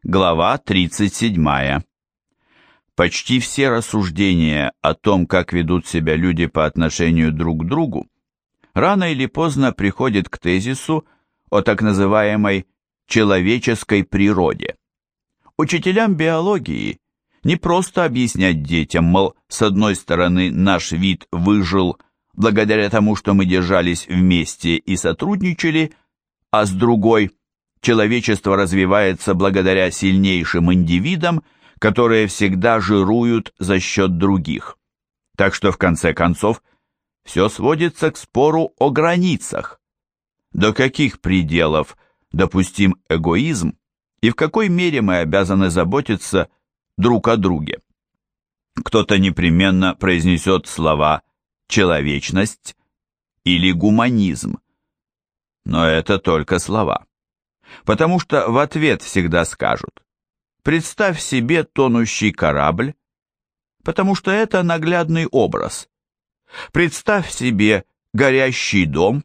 Глава 37. Почти все рассуждения о том, как ведут себя люди по отношению друг к другу, рано или поздно приходят к тезису о так называемой человеческой природе. Учителям биологии не просто объяснять детям, мол, с одной стороны, наш вид выжил благодаря тому, что мы держались вместе и сотрудничали, а с другой – человечество развивается благодаря сильнейшим индивидам, которые всегда жируют за счет других. Так что, в конце концов, все сводится к спору о границах. До каких пределов допустим эгоизм и в какой мере мы обязаны заботиться друг о друге? Кто-то непременно произнесет слова «человечность» или «гуманизм». Но это только слова. Потому что в ответ всегда скажут: представь себе тонущий корабль, потому что это наглядный образ. Представь себе горящий дом.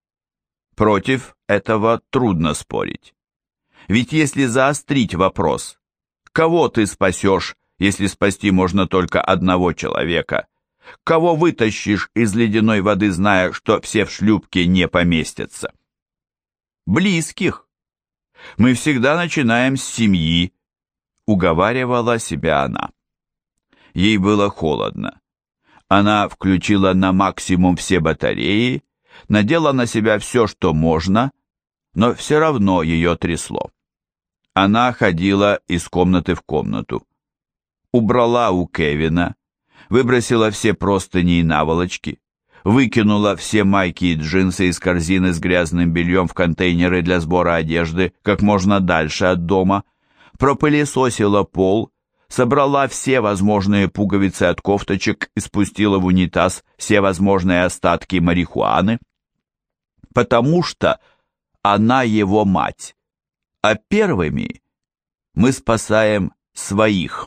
Против этого трудно спорить. Ведь если заострить вопрос, кого ты спасешь, если спасти можно только одного человека, кого вытащишь из ледяной воды, зная, что все в шлюпке не поместятся? Близких. Мы всегда начинаем с семьи, уговаривала себя она. Ей было холодно. Она включила на максимум все батареи, надела на себя все, что можно, но все равно ее трясло. Она ходила из комнаты в комнату. Убрала у Кевина, выбросила все простыни и наволочки, выкинула все майки и джинсы из корзины с грязным бельем в контейнеры для сбора одежды как можно дальше от дома, пропылесосила пол, собрала все возможные пуговицы от кофточек и спустила в унитаз все возможные остатки марихуаны. Потому что она его мать, а первыми мы спасаем своих.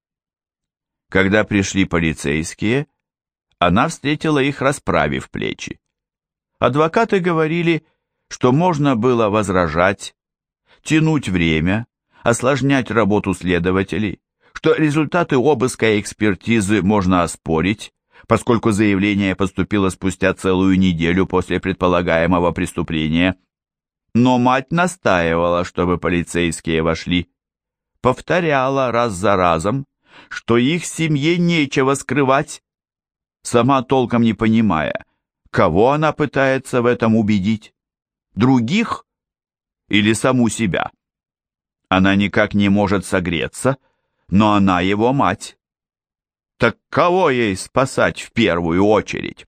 Когда пришли полицейские, она встретила их, расправив плечи. Адвокаты говорили, что можно было возражать, тянуть время, осложнять работу следователей, что результаты обыска и экспертизы можно оспорить, поскольку заявление поступило спустя целую неделю после предполагаемого преступления. Но мать настаивала, чтобы полицейские вошли, повторяла раз за разом, что их семье нечего скрывать, сама толком не понимая, кого она пытается в этом убедить, других или саму себя. Она никак не может согреться, но она его мать. Так кого ей спасать в первую очередь?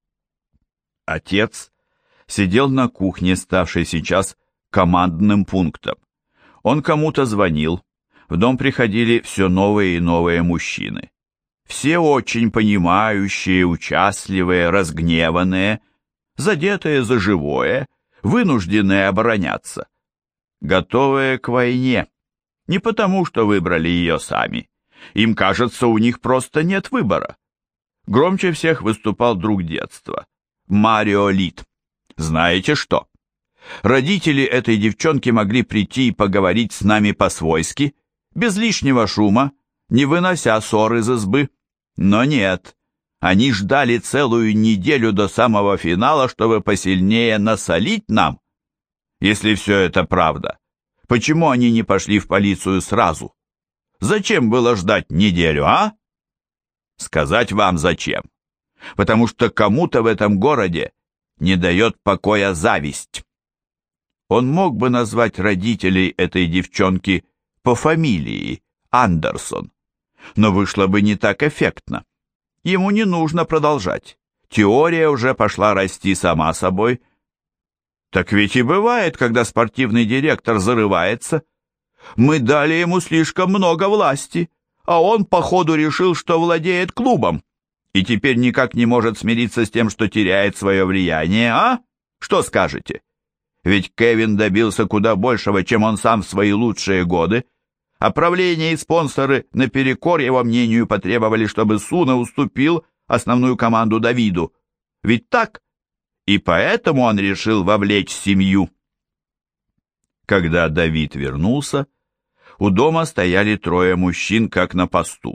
Отец сидел на кухне, ставшей сейчас командным пунктом. Он кому-то звонил, в дом приходили все новые и новые мужчины. Все очень понимающие, участливые, разгневанные, задетые за живое, вынужденные обороняться, готовые к войне, не потому, что выбрали ее сами. Им кажется, у них просто нет выбора. Громче всех выступал друг детства, Марио Лит. Знаете что? Родители этой девчонки могли прийти и поговорить с нами по-свойски, без лишнего шума, не вынося ссор из избы. Но нет, они ждали целую неделю до самого финала, чтобы посильнее насолить нам. Если все это правда, почему они не пошли в полицию сразу? Зачем было ждать неделю, а? Сказать вам зачем. Потому что кому-то в этом городе не дает покоя зависть. Он мог бы назвать родителей этой девчонки по фамилии Андерсон, но вышло бы не так эффектно. Ему не нужно продолжать. Теория уже пошла расти сама собой. Так ведь и бывает, когда спортивный директор зарывается. Мы дали ему слишком много власти, а он, походу, решил, что владеет клубом, и теперь никак не может смириться с тем, что теряет свое влияние, а? Что скажете? Ведь Кевин добился куда большего, чем он сам в свои лучшие годы, а правление и спонсоры наперекор его мнению потребовали, чтобы Суна уступил основную команду Давиду. Ведь так? И поэтому он решил вовлечь семью. Когда Давид вернулся, У дома стояли трое мужчин, как на посту.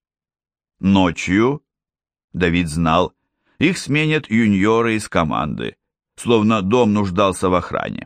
Ночью, Давид знал, их сменят юниоры из команды, словно дом нуждался в охране.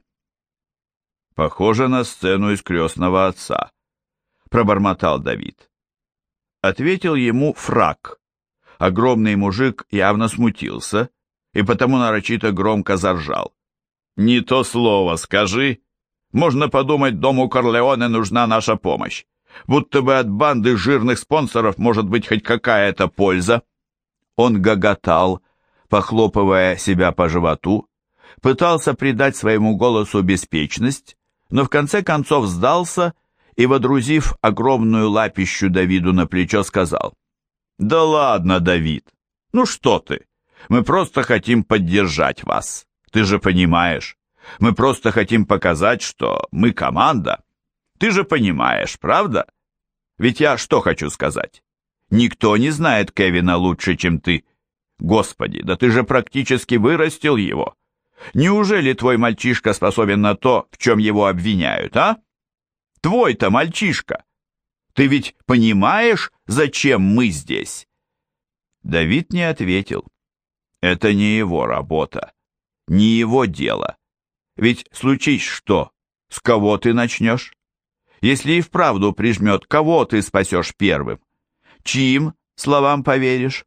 «Похоже на сцену из «Крестного отца», — пробормотал Давид. Ответил ему фрак. Огромный мужик явно смутился и потому нарочито громко заржал. «Не то слово скажи! Можно подумать, дому Корлеоне нужна наша помощь. Будто бы от банды жирных спонсоров может быть хоть какая-то польза». Он гоготал, похлопывая себя по животу, пытался придать своему голосу беспечность, но в конце концов сдался и, водрузив огромную лапищу Давиду на плечо, сказал: «Да ладно, Давид, ну что ты, мы просто хотим поддержать вас, ты же понимаешь, мы просто хотим показать, что мы команда. Ты же понимаешь, правда? Ведь я что хочу сказать? Никто не знает Кевина лучше, чем ты. Господи, да ты же практически вырастил его. Неужели твой мальчишка способен на то, в чем его обвиняют, а? Твой-то мальчишка. Ты ведь понимаешь, зачем мы здесь?» Давид не ответил. Это не его работа, не его дело. Ведь случись что, с кого ты начнешь? Если и вправду прижмет, кого ты спасешь первым? Чьим словам поверишь?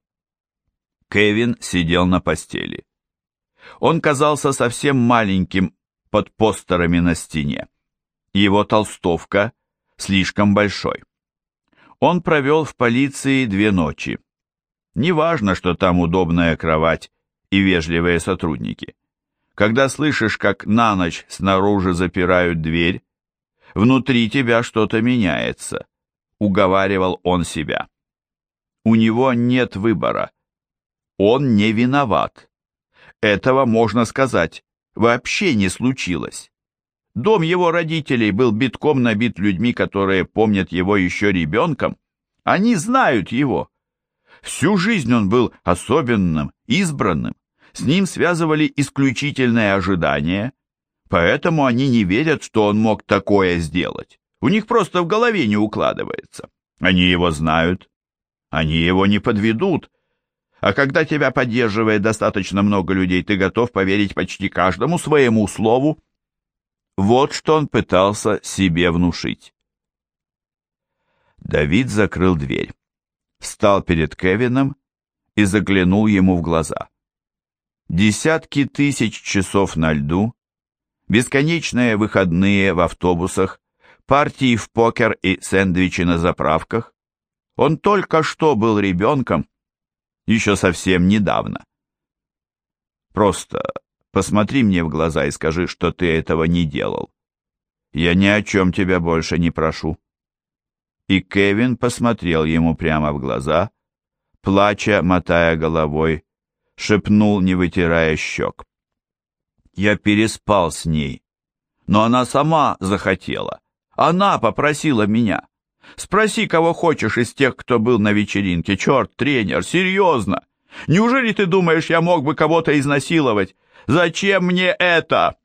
Кевин сидел на постели. Он казался совсем маленьким под постерами на стене. Его толстовка слишком большой. Он провел в полиции 2 ночи. Неважно, что там удобная кровать и вежливые сотрудники. Когда слышишь, как на ночь снаружи запирают дверь, внутри тебя что-то меняется, уговаривал он себя. У него нет выбора. Он не виноват. Этого, можно сказать, вообще не случилось. Дом его родителей был битком набит людьми, которые помнят его еще ребенком. Они знают его. Всю жизнь он был особенным, избранным. С ним связывали исключительные ожидания, поэтому они не верят, что он мог такое сделать. У них просто в голове не укладывается. Они его знают. Они его не подведут. А когда тебя поддерживает достаточно много людей, ты готов поверить почти каждому своему слову. Вот что он пытался себе внушить. Давид закрыл дверь, встал перед Кевином и заглянул ему в глаза. Десятки тысяч часов на льду, бесконечные выходные в автобусах, партии в покер и сэндвичи на заправках. Он только что был ребенком, еще совсем недавно. Просто посмотри мне в глаза и скажи, что ты этого не делал. Я ни о чем тебя больше не прошу». И Кевин посмотрел ему прямо в глаза, плача, мотая головой, шепнул, не вытирая щек: «Я переспал с ней, но она сама захотела. Она попросила меня. Спроси, кого хочешь из тех, кто был на вечеринке. Черт, тренер, серьезно. Неужели ты думаешь, я мог бы кого-то изнасиловать? Зачем мне это?»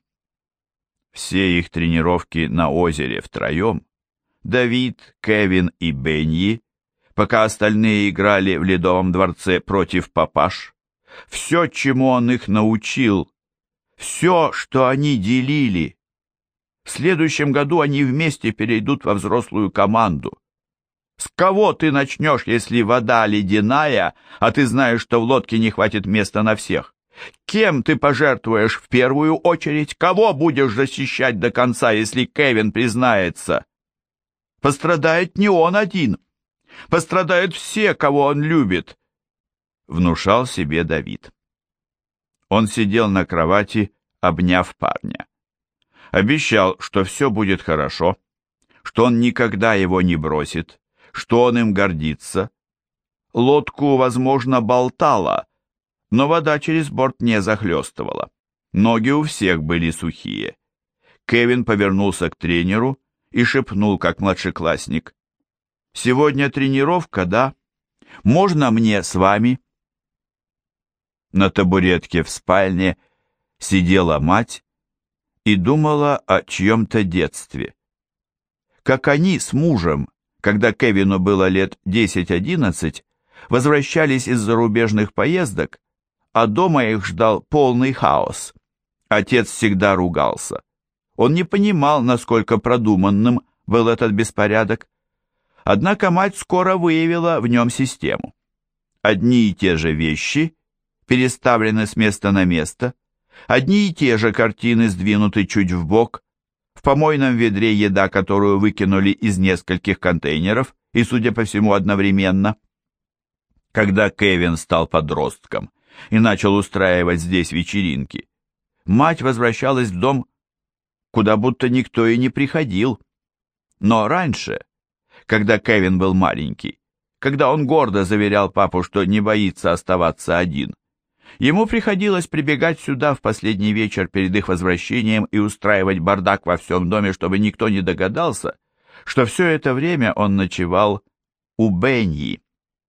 Все их тренировки на озере втроем, Давид, Кевин и Бенни, пока остальные играли в Ледовом дворце против папаш, все, чему он их научил, все, что они делили. В следующем году они вместе перейдут во взрослую команду. С кого ты начнешь, если вода ледяная, а ты знаешь, что в лодке не хватит места на всех? Кем ты пожертвуешь в первую очередь? Кого будешь защищать до конца, если Кевин признается? Пострадает не он один. Пострадают все, кого он любит, внушал себе Давид. Он сидел на кровати, обняв парня. Обещал, что все будет хорошо, что он никогда его не бросит, что он им гордится. Лодку, возможно, болтала, но вода через борт не захлестывала. Ноги у всех были сухие. Кевин повернулся к тренеру и шепнул, как младшеклассник: «Сегодня тренировка, да? Можно мне с вами?» На табуретке в спальне сидела мать и думала о чьем-то детстве. как они с мужем, когда Кевину было лет 10-11, возвращались из зарубежных поездок, а дома их ждал полный хаос. Отец всегда ругался. Он не понимал, насколько продуманным был этот беспорядок. Однако мать скоро выявила в нем систему. Одни и те же вещи переставлены с места на место, одни и те же картины сдвинуты чуть вбок, в помойном ведре еда, которую выкинули из нескольких контейнеров, и, судя по всему, одновременно. Когда Кевин стал подростком и начал устраивать здесь вечеринки, мать возвращалась в дом, куда будто никто и не приходил. Но раньше, когда Кевин был маленький, когда он гордо заверял папу, что не боится оставаться один, ему приходилось прибегать сюда в последний вечер перед их возвращением и устраивать бардак во всем доме, чтобы никто не догадался, что все это время он ночевал у Бенни.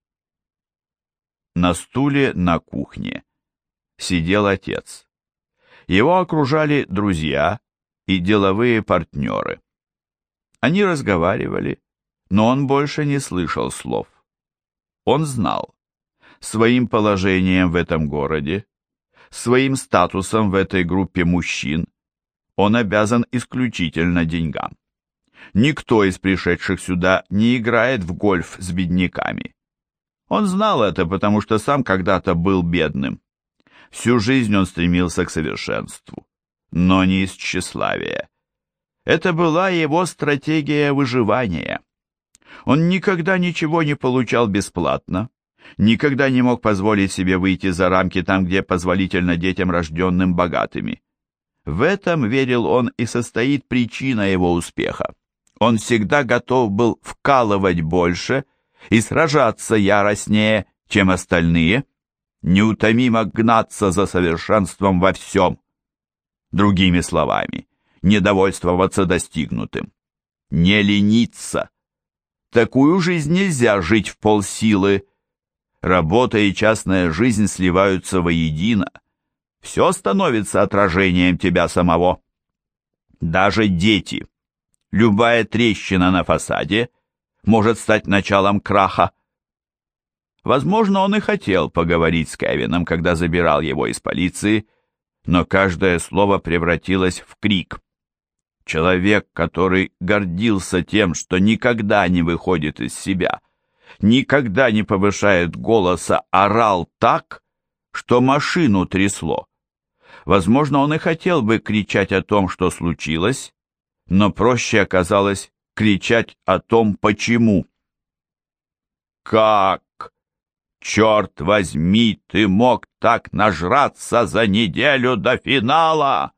На стуле на кухне сидел отец. Его окружали друзья и деловые партнеры. Они разговаривали, но он больше не слышал слов. Он знал, своим положением в этом городе, своим статусом в этой группе мужчин, он обязан исключительно деньгам. Никто из пришедших сюда не играет в гольф с бедняками. Он знал это, потому что сам когда-то был бедным. Всю жизнь он стремился к совершенству, но не из тщеславия. Это была его стратегия выживания. Он никогда ничего не получал бесплатно, никогда не мог позволить себе выйти за рамки там, где позволительно детям, рожденным богатыми. В этом, верил он, и состоит причина его успеха. Он всегда готов был вкалывать больше и сражаться яростнее, чем остальные, неутомимо гнаться за совершенством во всем. Другими словами, не довольствоваться достигнутым, не лениться. Такую жизнь нельзя жить в полсилы. Работа и частная жизнь сливаются воедино. Все становится отражением тебя самого. Даже дети. Любая трещина на фасаде может стать началом краха. Возможно, он и хотел поговорить с Кевином, когда забирал его из полиции, но каждое слово превратилось в крик. Человек, который гордился тем, что никогда не выходит из себя, никогда не повышает голоса, орал так, что машину трясло. Возможно, он и хотел бы кричать о том, что случилось, но проще оказалось кричать о том, почему. «Как, черт возьми, ты мог так нажраться за неделю до финала?»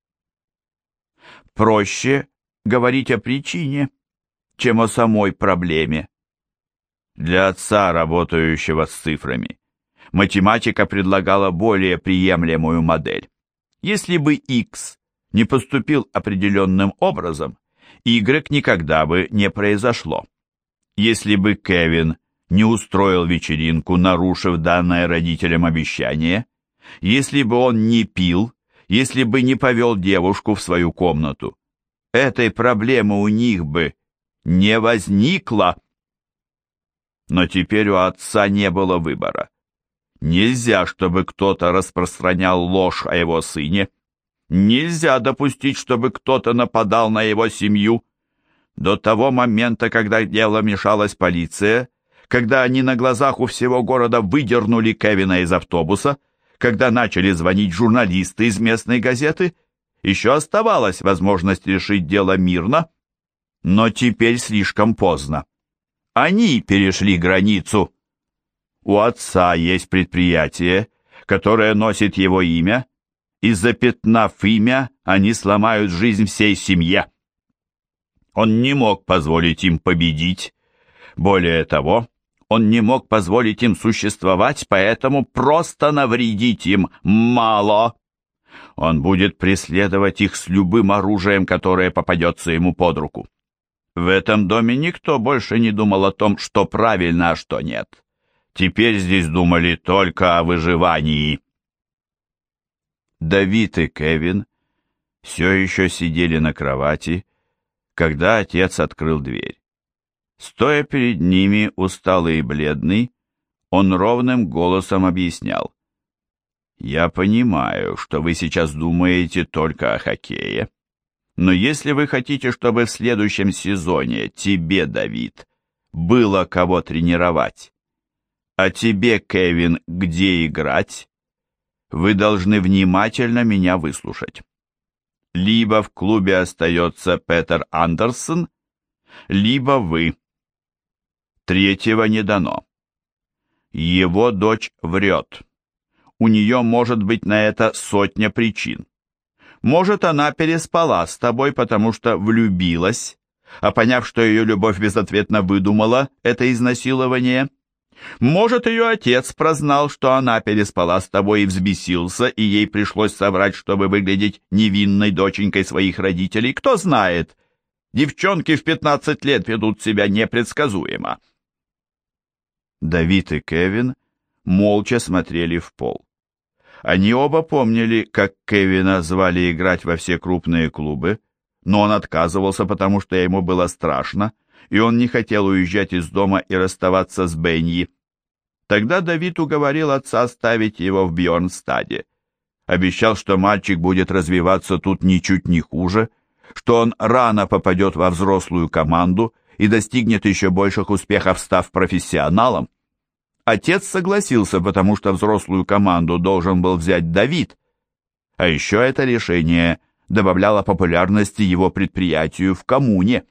Проще говорить о причине, чем о самой проблеме. Для отца, работающего с цифрами, математика предлагала более приемлемую модель. Если бы X не поступил определенным образом, Y никогда бы не произошло. Если бы Кевин не устроил вечеринку, нарушив данное родителям обещание, если бы он не пил, если бы не повел девушку в свою комнату, этой проблемы у них бы не возникло. Но теперь у отца не было выбора. Нельзя, чтобы кто-то распространял ложь о его сыне. Нельзя допустить, чтобы кто-то нападал на его семью. До того момента, когда дело мешалась полиция, когда они на глазах у всего города выдернули Кевина из автобуса, когда начали звонить журналисты из местной газеты, еще оставалась возможность решить дело мирно, но теперь слишком поздно. Они перешли границу. У отца есть предприятие, которое носит его имя, и запятнав имя, они сломают жизнь всей семье. Он не мог позволить им победить. Более того, он не мог позволить им существовать, поэтому просто навредить им мало. Он будет преследовать их с любым оружием, которое попадется ему под руку. В этом доме никто больше не думал о том, что правильно, а что нет. Теперь здесь думали только о выживании. Давид и Кевин все еще сидели на кровати, когда отец открыл дверь. Стоя перед ними, усталый и бледный, он ровным голосом объяснял. «Я понимаю, что вы сейчас думаете только о хоккее, но если вы хотите, чтобы в следующем сезоне тебе, Давид, было кого тренировать, а тебе, Кевин, где играть, вы должны внимательно меня выслушать. Либо в клубе остается Петер Андерсон, либо вы. Третьего не дано. Его дочь врет. У нее может быть на это сотня причин. Может, она переспала с тобой, потому что влюбилась, а поняв, что ее любовь безответно выдумала это изнасилование. Может, ее отец прознал, что она переспала с тобой и взбесился, и ей пришлось соврать, чтобы выглядеть невинной доченькой своих родителей. Кто знает, девчонки в 15 лет ведут себя непредсказуемо. Давид и Кевин молча смотрели в пол. Они оба помнили, как Кевина звали играть во все крупные клубы, но он отказывался, потому что ему было страшно, и он не хотел уезжать из дома и расставаться с Бенни. Тогда Давид уговорил отца оставить его в Бьорнстаде. Обещал, что мальчик будет развиваться тут ничуть не хуже, что он рано попадет во взрослую команду и достигнет еще больших успехов, став профессионалом. Отец согласился, потому что взрослую команду должен был взять Давид, а еще это решение добавляло популярности его предприятию в коммуне.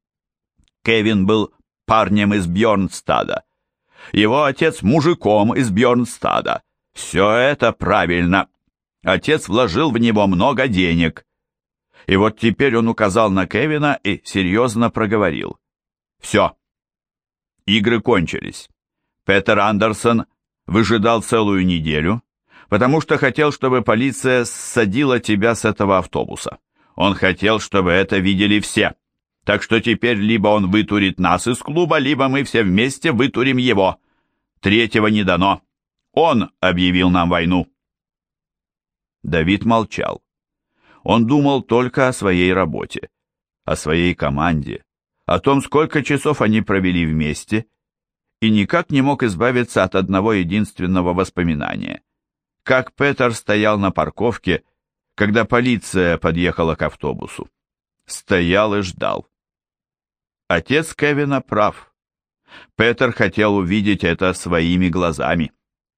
Кевин был парнем из Бьорнстада, его отец мужиком из Бьорнстада. Все это правильно. Отец вложил в него много денег. И вот теперь он указал на Кевина и серьезно проговорил. Все. Игры кончились. Петер Андерсон выжидал целую неделю, потому что хотел, чтобы полиция ссадила тебя с этого автобуса. Он хотел, чтобы это видели все. Так что теперь либо он вытурит нас из клуба, либо мы все вместе вытурим его. Третьего не дано. Он объявил нам войну. Давид молчал. Он думал только о своей работе, о своей команде, о том, сколько часов они провели вместе, и никак не мог избавиться от одного единственного воспоминания. Как Петер стоял на парковке, когда полиция подъехала к автобусу. Стоял и ждал. Отец Кевина прав. Петер хотел увидеть это своими глазами.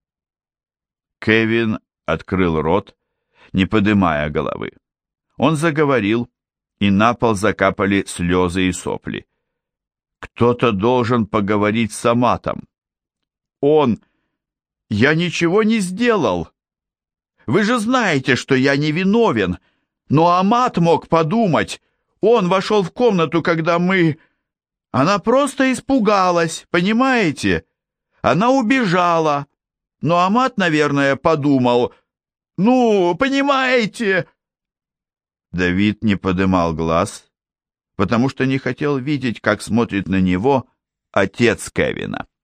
Кевин открыл рот, не поднимая головы. Он заговорил, и на пол закапали слезы и сопли. Кто-то должен поговорить с Аматом. Он... Я ничего не сделал. Вы же знаете, что я не виновен. Но Амат мог подумать. Он вошел в комнату, когда мы... Она просто испугалась, понимаете? Она убежала. Но Амат, наверное, подумал... Ну, понимаете... Давид не поднимал глаз, потому что не хотел видеть, как смотрит на него отец Кевина.